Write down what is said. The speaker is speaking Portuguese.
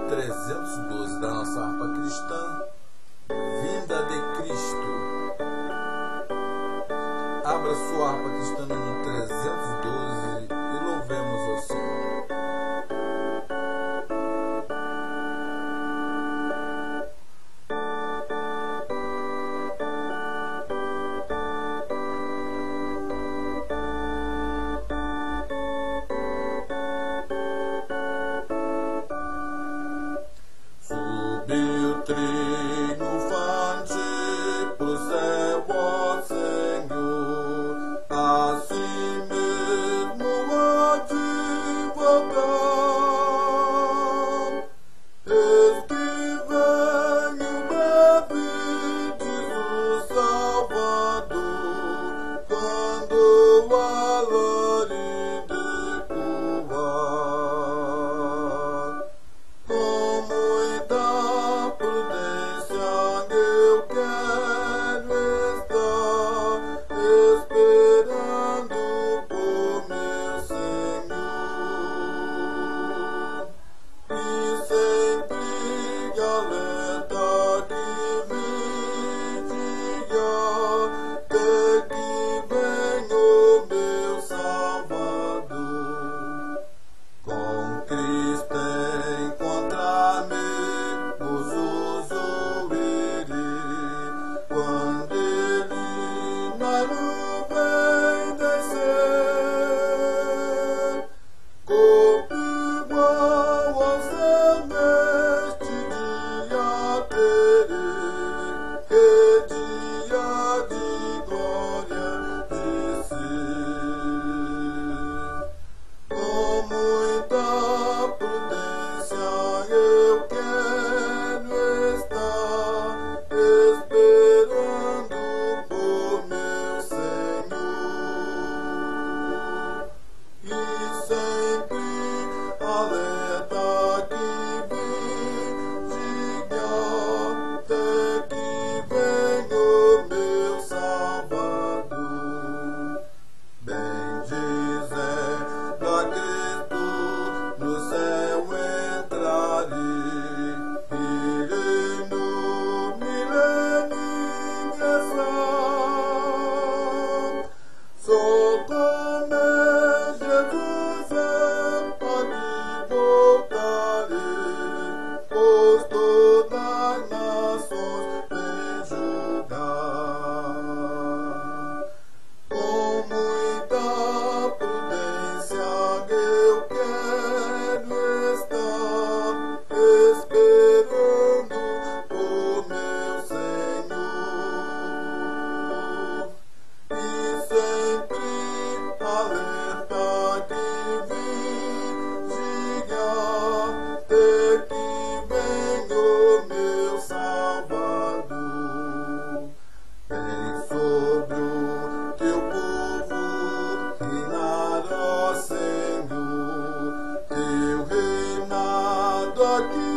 312 da nossa harpa cristã, Vinda de Cristo. Abra sua harpa cristã no 312 e louvemos ao Senhor. Subiu triunfante pro céu, ó Senhor, assim mesmo há de voltar. Eis que vem o breve, diz o Salvador, quando a alarido ecoar. Com muita prudência eu quero estar esperando por meu Senhor, e sempre alerta que vigia, até que venha o meu Salvador. Com Cristo encontrar-me, gozoso irei, quando Ele na nuvem descer. Corpo igual ao céu neste dia terei, que dia de glória de ser. Com muita prudência eu quero estar esperando por meu Senhor, e sempre alerta que vigia, até que venha o meu Salvador. Bendizendo a Cristo no céu entrarei, irei no milênio ingressar. Só como Jesus é, pode voltarei, pois todas as nações vem julgar. Com muita prudência eu quero estar esperando por meu Senhor, e sempre alerta que vigia, até que venha o meu Salvador. Vem sobre o teu povo reinar, ó Senhor, teu reinado aqui